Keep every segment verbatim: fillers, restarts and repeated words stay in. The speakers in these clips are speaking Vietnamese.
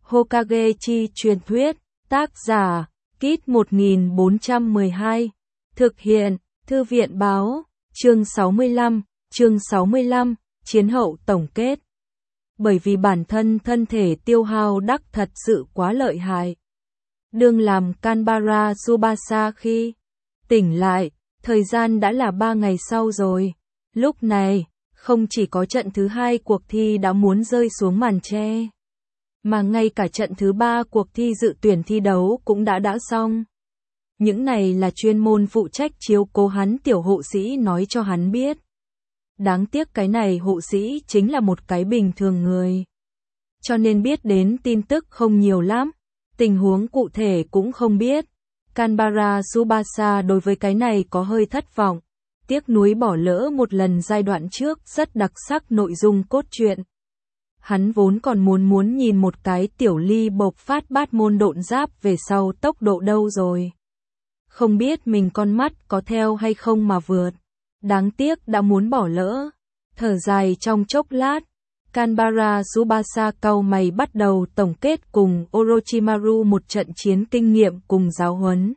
Hokage chi truyền thuyết, tác giả, Kit một nghìn bốn trăm mười hai, thực hiện, Thư viện báo, chương sáu mươi lăm, chương sáu mươi lăm, chiến hậu tổng kết. Bởi vì bản thân thân thể tiêu hao đắc thật sự quá lợi hại. Đương làm Kanbara Tsubasa khi tỉnh lại, thời gian đã là ba ngày sau rồi. Lúc này, không chỉ có trận thứ hai cuộc thi đã muốn rơi xuống màn che, mà ngay cả trận thứ ba cuộc thi dự tuyển thi đấu cũng đã đã xong. Những này là chuyên môn phụ trách chiếu cố hắn tiểu hộ sĩ nói cho hắn biết. Đáng tiếc cái này hộ sĩ chính là một cái bình thường người. Cho nên biết đến tin tức không nhiều lắm, tình huống cụ thể cũng không biết. Kanbara Tsubasa đối với cái này có hơi thất vọng, tiếc nuối bỏ lỡ một lần giai đoạn trước rất đặc sắc nội dung cốt truyện. Hắn vốn còn muốn muốn nhìn một cái tiểu ly bộc phát bát môn độn giáp về sau tốc độ đâu rồi. Không biết mình con mắt có theo hay không mà vượt. Đáng tiếc đã muốn bỏ lỡ. Thở dài trong chốc lát, Kanbara Tsubasa cau mày bắt đầu tổng kết cùng Orochimaru một trận chiến kinh nghiệm cùng giáo huấn.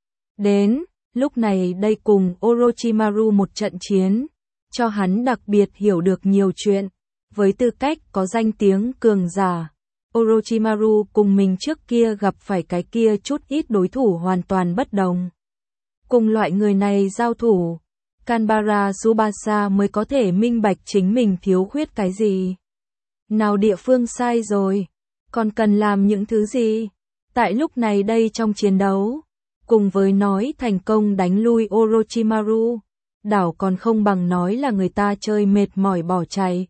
Đến, lúc này đây cùng Orochimaru một trận chiến, cho hắn đặc biệt hiểu được nhiều chuyện. Với tư cách có danh tiếng cường giả, Orochimaru cùng mình trước kia gặp phải cái kia chút ít đối thủ hoàn toàn bất đồng. Cùng loại người này giao thủ, Kanbara Tsubasa mới có thể minh bạch chính mình thiếu khuyết cái gì. Nào địa phương sai rồi, còn cần làm những thứ gì. Tại lúc này đây trong chiến đấu, cùng với nói thành công đánh lui Orochimaru, đảo còn không bằng nói là người ta chơi mệt mỏi bỏ chạy.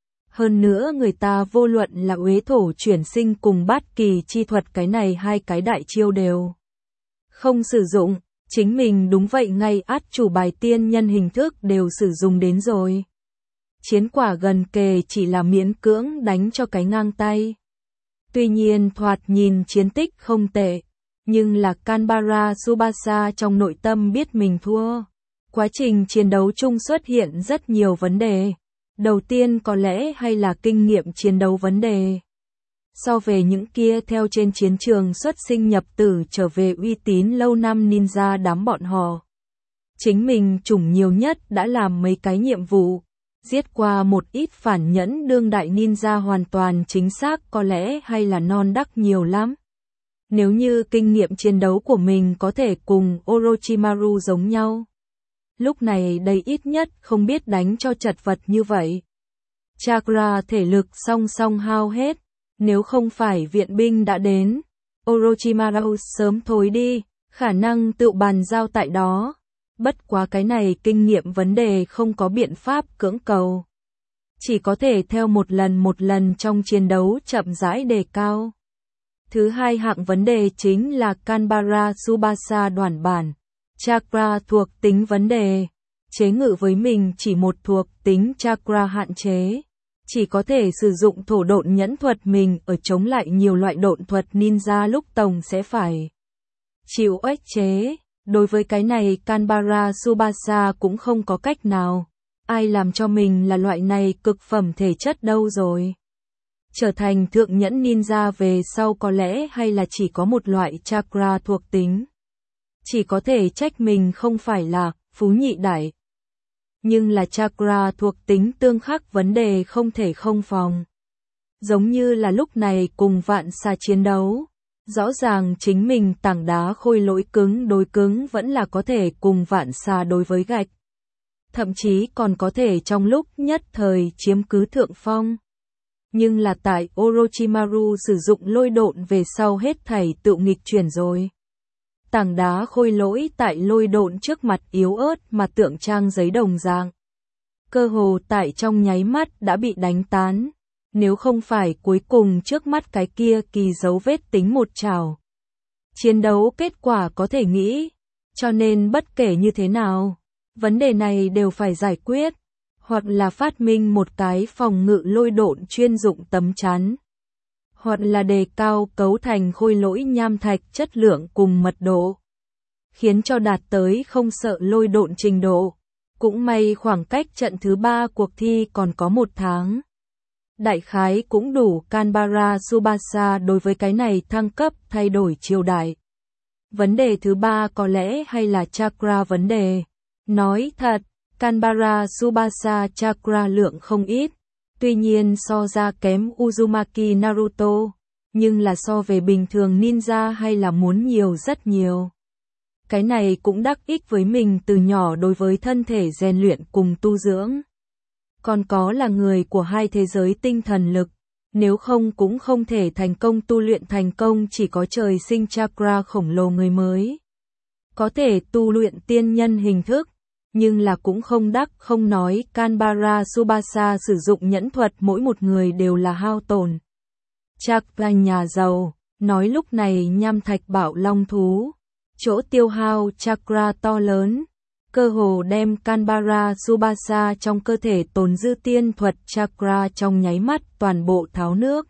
Hơn nữa người ta vô luận là uế thổ chuyển sinh cùng bát kỳ chi thuật cái này hai cái đại chiêu đều không sử dụng, chính mình đúng vậy ngay át chủ bài tiên nhân hình thức đều sử dụng đến rồi. Chiến quả gần kề chỉ là miễn cưỡng đánh cho cái ngang tay. Tuy nhiên thoạt nhìn chiến tích không tệ, nhưng là Kanbara Tsubasa trong nội tâm biết mình thua. Quá trình chiến đấu chung xuất hiện rất nhiều vấn đề. Đầu tiên có lẽ hay là kinh nghiệm chiến đấu vấn đề. So về những kia theo trên chiến trường xuất sinh nhập tử trở về uy tín lâu năm ninja đám bọn họ. Chính mình chủng nhiều nhất đã làm mấy cái nhiệm vụ, giết qua một ít phản nhẫn đương đại ninja hoàn toàn chính xác có lẽ hay là non đắc nhiều lắm. Nếu như kinh nghiệm chiến đấu của mình có thể cùng Orochimaru giống nhau. Lúc này đây ít nhất không biết đánh cho chật vật như vậy. Chakra thể lực song song hao hết, nếu không phải viện binh đã đến, Orochimaru sớm thối đi, khả năng tự bàn giao tại đó. Bất quá cái này kinh nghiệm vấn đề không có biện pháp cưỡng cầu. Chỉ có thể theo một lần một lần trong chiến đấu chậm rãi đề cao. Thứ hai hạng vấn đề chính là Kanbara Tsubasa đoàn bản. Chakra thuộc tính vấn đề, chế ngự với mình chỉ một thuộc tính chakra hạn chế, chỉ có thể sử dụng thổ độn nhẫn thuật mình ở chống lại nhiều loại độn thuật ninja lúc tổng sẽ phải chịu ách chế. Đối với cái này Kanbara Tsubasa cũng không có cách nào, ai làm cho mình là loại này cực phẩm thể chất đâu rồi. Trở thành thượng nhẫn ninja về sau có lẽ hay là chỉ có một loại chakra thuộc tính. Chỉ có thể trách mình không phải là phú nhị đại. Nhưng là chakra thuộc tính tương khắc vấn đề không thể không phòng. Giống như là lúc này cùng vạn xà chiến đấu. Rõ ràng chính mình tảng đá khôi lỗi cứng đối cứng vẫn là có thể cùng vạn xà đối với gạch. Thậm chí còn có thể trong lúc nhất thời chiếm cứ thượng phong. Nhưng là tại Orochimaru sử dụng lôi độn về sau hết thảy tự nghịch chuyển rồi. Tảng đá khôi lỗi tại lôi độn trước mặt yếu ớt mà tượng trang giấy đồng dạng. Cơ hồ tại trong nháy mắt đã bị đánh tán. Nếu không phải cuối cùng trước mắt cái kia kỳ dấu vết tính một trảo. Chiến đấu kết quả có thể nghĩ. Cho nên bất kể như thế nào, vấn đề này đều phải giải quyết. Hoặc là phát minh một cái phòng ngự lôi độn chuyên dụng tấm chắn. Hoặc là đề cao cấu thành khôi lỗi nham thạch chất lượng cùng mật độ. Khiến cho đạt tới không sợ lôi độn trình độ. Cũng may khoảng cách trận thứ ba cuộc thi còn có một tháng. Đại khái cũng đủ Kanbara Tsubasa đối với cái này thăng cấp thay đổi triều đại. Vấn đề thứ ba có lẽ hay là chakra vấn đề. Nói thật, Kanbara Tsubasa chakra lượng không ít. Tuy nhiên so ra kém Uzumaki Naruto, nhưng là so về bình thường ninja hay là muốn nhiều rất nhiều. Cái này cũng đắc ích với mình từ nhỏ đối với thân thể rèn luyện cùng tu dưỡng. Còn có là người của hai thế giới tinh thần lực, nếu không cũng không thể thành công tu luyện thành công, chỉ có trời sinh chakra khổng lồ người mới. Có thể tu luyện tiên nhân hình thức, nhưng là cũng không đắc không nói Kanbara Tsubasa sử dụng nhẫn thuật mỗi một người đều là hao tổn. Chakra nhà giàu, nói lúc này nham thạch bảo long thú, chỗ tiêu hao chakra to lớn, cơ hồ đem Kanbara Tsubasa trong cơ thể tồn dư tiên thuật chakra trong nháy mắt toàn bộ tháo nước.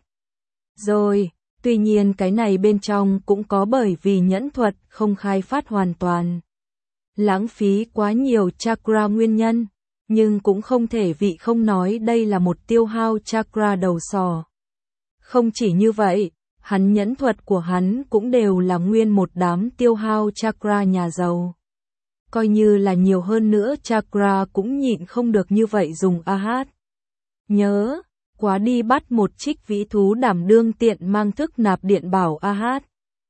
Rồi, tuy nhiên cái này bên trong cũng có bởi vì nhẫn thuật không khai phát hoàn toàn. Lãng phí quá nhiều chakra nguyên nhân, nhưng cũng không thể vị không nói đây là một tiêu hao chakra đầu sò. Không chỉ như vậy, hắn nhẫn thuật của hắn cũng đều là nguyên một đám tiêu hao chakra nhà giàu. Coi như là nhiều hơn nữa chakra cũng nhịn không được như vậy dùng a hát. Nhớ, quá đi bắt một trích vĩ thú đảm đương tiện mang thức nạp điện bảo a hát.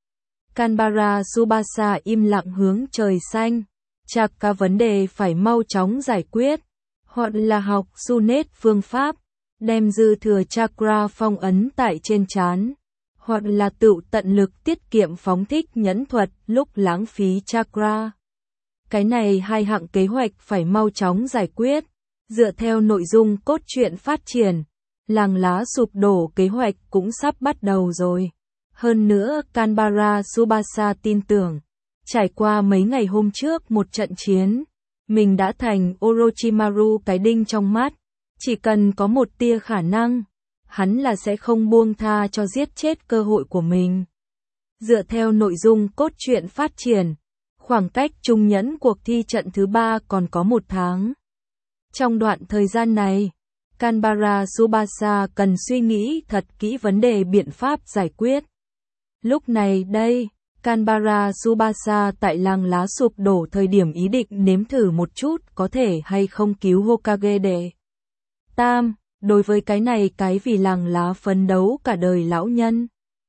Kanbara Tsubasa im lặng hướng trời xanh. Chakra vấn đề phải mau chóng giải quyết, hoặc là học Sunet phương pháp, đem dư thừa chakra phong ấn tại trên trán, hoặc là tự tận lực tiết kiệm phóng thích nhẫn thuật lúc lãng phí chakra. Cái này hai hạng kế hoạch phải mau chóng giải quyết, dựa theo nội dung cốt truyện phát triển, làng lá sụp đổ kế hoạch cũng sắp bắt đầu rồi. Hơn nữa Kanbara Tsubasa tin tưởng, trải qua mấy ngày hôm trước một trận chiến, mình đã thành Orochimaru cái đinh trong mắt, chỉ cần có một tia khả năng, hắn là sẽ không buông tha cho giết chết cơ hội của mình. Dựa theo nội dung cốt truyện phát triển, khoảng cách trung nhẫn cuộc thi trận thứ ba còn có một tháng. Trong đoạn thời gian này, Kanbara Tsubasa cần suy nghĩ thật kỹ vấn đề biện pháp giải quyết. Lúc này đây, Kanbara Tsubasa tại làng lá sụp đổ thời điểm ý định nếm thử một chút có thể hay không cứu Hokage đệ tam, đối với cái này cái vì làng lá phấn đấu cả đời lão nhân.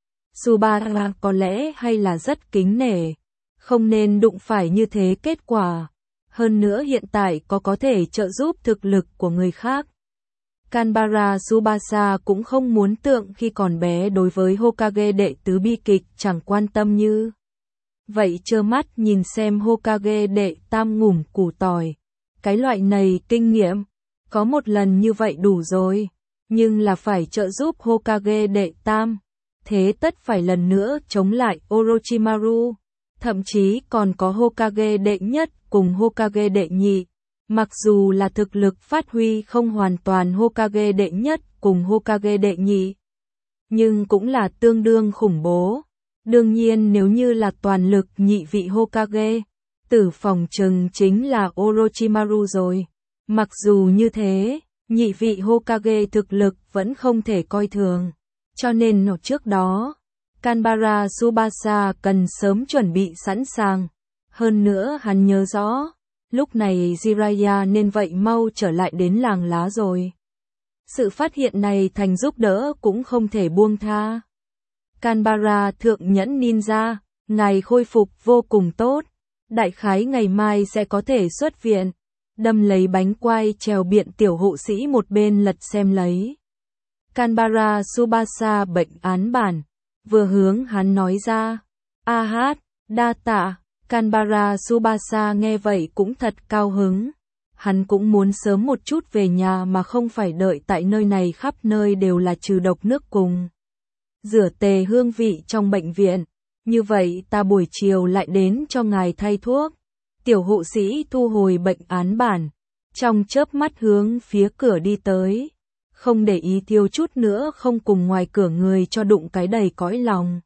Tsubasa có lẽ hay là rất kính nể, không nên đụng phải như thế kết quả, hơn nữa hiện tại có có thể trợ giúp thực lực của người khác. Kanbara Tsubasa cũng không muốn tượng khi còn bé đối với Hokage đệ tứ bi kịch chẳng quan tâm như vậy trơ mắt nhìn xem Hokage đệ tam ngủm củ tỏi. Cái loại này kinh nghiệm, có một lần như vậy đủ rồi, nhưng là phải trợ giúp Hokage đệ tam, thế tất phải lần nữa chống lại Orochimaru, thậm chí còn có Hokage đệ nhất cùng Hokage đệ nhị. Mặc dù là thực lực phát huy không hoàn toàn Hokage đệ nhất cùng Hokage đệ nhị, nhưng cũng là tương đương khủng bố. Đương nhiên nếu như là toàn lực nhị vị Hokage, tử phòng trừng chính là Orochimaru rồi. Mặc dù như thế, nhị vị Hokage thực lực vẫn không thể coi thường. Cho nên ở trước đó, Kanbara Tsubasa cần sớm chuẩn bị sẵn sàng. Hơn nữa hắn nhớ rõ, lúc này Jiraiya nên vậy mau trở lại đến làng lá rồi. Sự phát hiện này thành giúp đỡ cũng không thể buông tha. Kanbara thượng nhẫn ninja, ngài khôi phục vô cùng tốt. Đại khái ngày mai sẽ có thể xuất viện. Đâm lấy bánh quai trèo biện tiểu hộ sĩ một bên lật xem lấy. Kanbara Tsubasa bệnh án bản. Vừa hướng hắn nói ra. A hát, đa tạ. Kanbara Tsubasa nghe vậy cũng thật cao hứng. Hắn cũng muốn sớm một chút về nhà mà không phải đợi tại nơi này khắp nơi đều là trừ độc nước cùng rửa tề hương vị trong bệnh viện. Như vậy ta buổi chiều lại đến cho ngài thay thuốc. Tiểu hộ sĩ thu hồi bệnh án bản, trong chớp mắt hướng phía cửa đi tới. Không để ý thiếu chút nữa không cùng ngoài cửa người cho đụng cái đầy cõi lòng.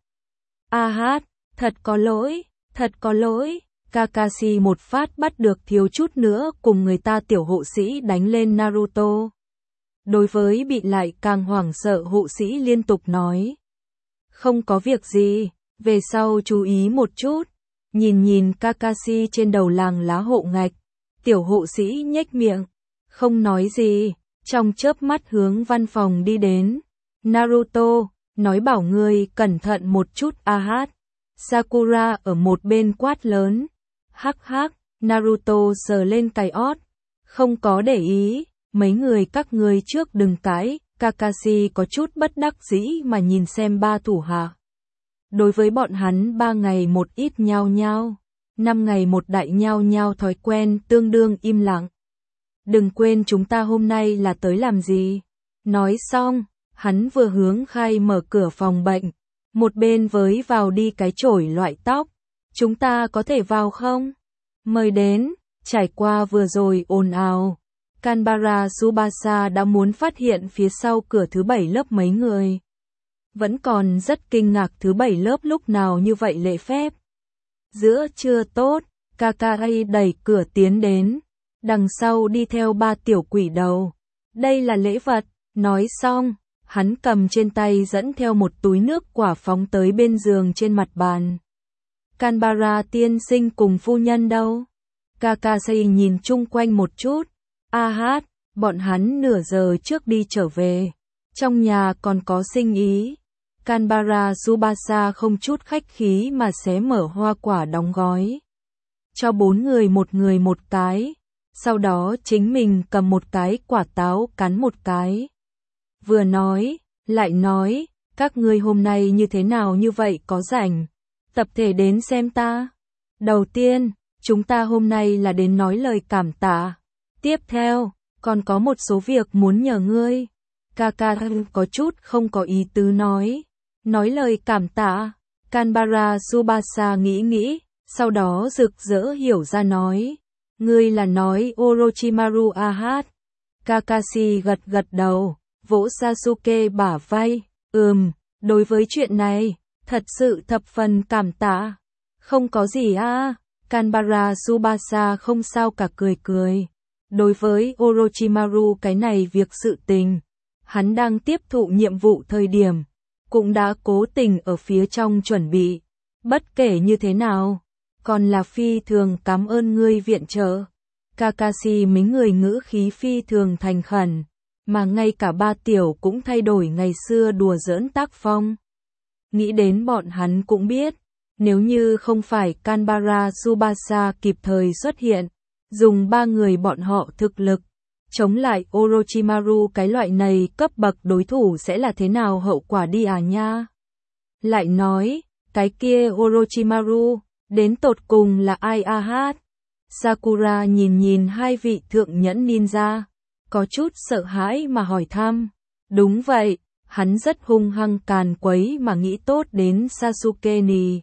A hát, thật có lỗi. Thật có lỗi, Kakashi một phát bắt được thiếu chút nữa cùng người ta tiểu hộ sĩ đánh lên Naruto. Đối với bị lại càng hoảng sợ hộ sĩ liên tục nói. Không có việc gì, về sau chú ý một chút. Nhìn nhìn Kakashi trên đầu làng lá hộ ngạch. Tiểu hộ sĩ nhếch miệng. Không nói gì, trong chớp mắt hướng văn phòng đi đến. Naruto, nói bảo ngươi cẩn thận một chút a hát. Sakura ở một bên quát lớn. Hắc hắc, Naruto sờ lên cài ót. Không có để ý, mấy người các ngươi trước đừng cãi. Kakashi có chút bất đắc dĩ mà nhìn xem ba thủ hạ. Đối với bọn hắn ba ngày một ít nhao nhao, năm ngày một đại nhao nhao thói quen tương đương im lặng. Đừng quên chúng ta hôm nay là tới làm gì. Nói xong, hắn vừa hướng khai mở cửa phòng bệnh, một bên với vào đi cái chổi loại tóc. Chúng ta có thể vào không? Mời đến, trải qua vừa rồi ồn ào. Kanbara Tsubasa đã muốn phát hiện phía sau cửa thứ bảy lớp mấy người. Vẫn còn rất kinh ngạc thứ bảy lớp lúc nào như vậy lễ phép. Giữa trưa tốt, Kakashi đẩy cửa tiến đến. Đằng sau đi theo ba tiểu quỷ đầu. Đây là lễ vật, nói xong, hắn cầm trên tay dẫn theo một túi nước quả phóng tới bên giường trên mặt bàn. Kanbara tiên sinh cùng phu nhân đâu? Kakashi nhìn chung quanh một chút. A hát, bọn hắn nửa giờ trước đi trở về. Trong nhà còn có sinh ý. Kanbara Tsubasa không chút khách khí mà xé mở hoa quả đóng gói. Cho bốn người một người một cái. Sau đó chính mình cầm một cái quả táo cắn một cái. Vừa nói, lại nói, các ngươi hôm nay như thế nào như vậy có rảnh. Tập thể đến xem ta. Đầu tiên, chúng ta hôm nay là đến nói lời cảm tạ. Tiếp theo, còn có một số việc muốn nhờ ngươi. Kakashi có chút không có ý tứ nói. Nói lời cảm tạ. Kanbara Tsubasa nghĩ nghĩ, sau đó rực rỡ hiểu ra nói. Ngươi là nói Orochimaru a hát. Kakashi gật gật đầu, vỗ Sasuke bả vai. Ừm, đối với chuyện này, thật sự thập phần cảm tạ. Không có gì a. Kanbara Tsubasa không sao cả cười cười. Đối với Orochimaru cái này việc sự tình, hắn đang tiếp thụ nhiệm vụ thời điểm, cũng đã cố tình ở phía trong chuẩn bị. Bất kể như thế nào, còn là phi thường cảm ơn ngươi viện trợ. Kakashi mấy người ngữ khí phi thường thành khẩn, mà ngay cả ba tiểu cũng thay đổi ngày xưa đùa giỡn tác phong. Nghĩ đến bọn hắn cũng biết, nếu như không phải Kanbara Tsubasa kịp thời xuất hiện, dùng ba người bọn họ thực lực, chống lại Orochimaru cái loại này cấp bậc đối thủ sẽ là thế nào hậu quả đi à nha. Lại nói, cái kia Orochimaru, đến tột cùng là ai a hát? Sakura nhìn nhìn hai vị thượng nhẫn ninja, có chút sợ hãi mà hỏi thăm. Đúng vậy, hắn rất hung hăng càn quấy mà nghĩ tốt đến Sasuke nì.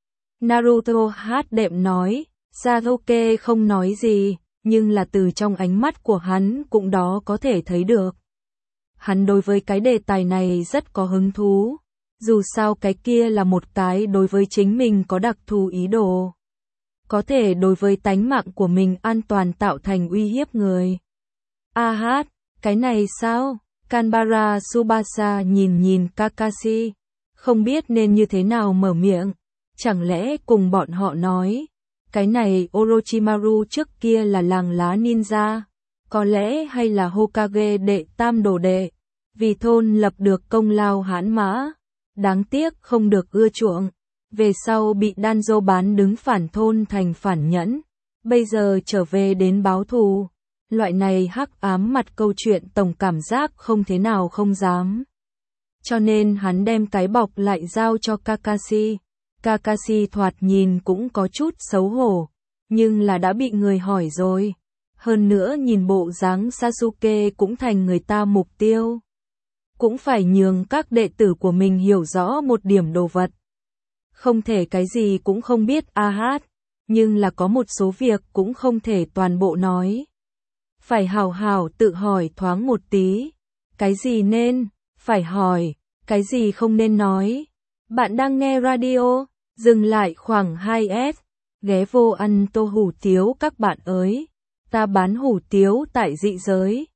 Naruto hát đệm nói, Sasuke không nói gì, nhưng là từ trong ánh mắt của hắn cũng đó có thể thấy được. Hắn đối với cái đề tài này rất có hứng thú, dù sao cái kia là một cái đối với chính mình có đặc thù ý đồ. Có thể đối với tánh mạng của mình an toàn tạo thành uy hiếp người. A hát, cái này sao? Kanbara Tsubasa nhìn nhìn Kakashi, không biết nên như thế nào mở miệng. Chẳng lẽ cùng bọn họ nói, cái này Orochimaru trước kia là làng lá ninja, có lẽ hay là Hokage đệ tam đồ đệ, vì thôn lập được công lao hãn mã, đáng tiếc không được ưa chuộng, về sau bị Danzo bán đứng phản thôn thành phản nhẫn, bây giờ trở về đến báo thù. Loại này hắc ám mặt câu chuyện tổng cảm giác không thế nào không dám. Cho nên hắn đem cái bọc lại giao cho Kakashi. Kakashi thoạt nhìn cũng có chút xấu hổ, nhưng là đã bị người hỏi rồi. Hơn nữa nhìn bộ dáng Sasuke cũng thành người ta mục tiêu. Cũng phải nhường các đệ tử của mình hiểu rõ một điểm đồ vật. Không thể cái gì cũng không biết a hát, nhưng là có một số việc cũng không thể toàn bộ nói. Phải hào hào tự hỏi thoáng một tí. Cái gì nên, phải hỏi, cái gì không nên nói. Bạn đang nghe radio, dừng lại khoảng hai S, ghé vô ăn tô hủ tiếu các bạn ơi. Ta bán hủ tiếu tại dị giới.